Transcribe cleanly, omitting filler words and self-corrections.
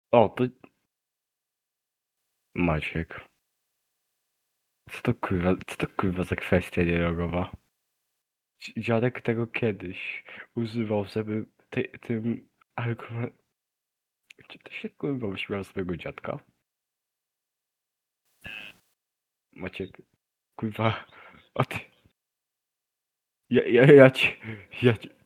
O, to Maciek. Co to kurwa za kwestia dialogowa? Dziadek tego kiedyś używał, żeby tym alkoholem... Czy to się kurwa uśmiał swojego dziadka? Maciek, kurwa, o ty... Ja ci...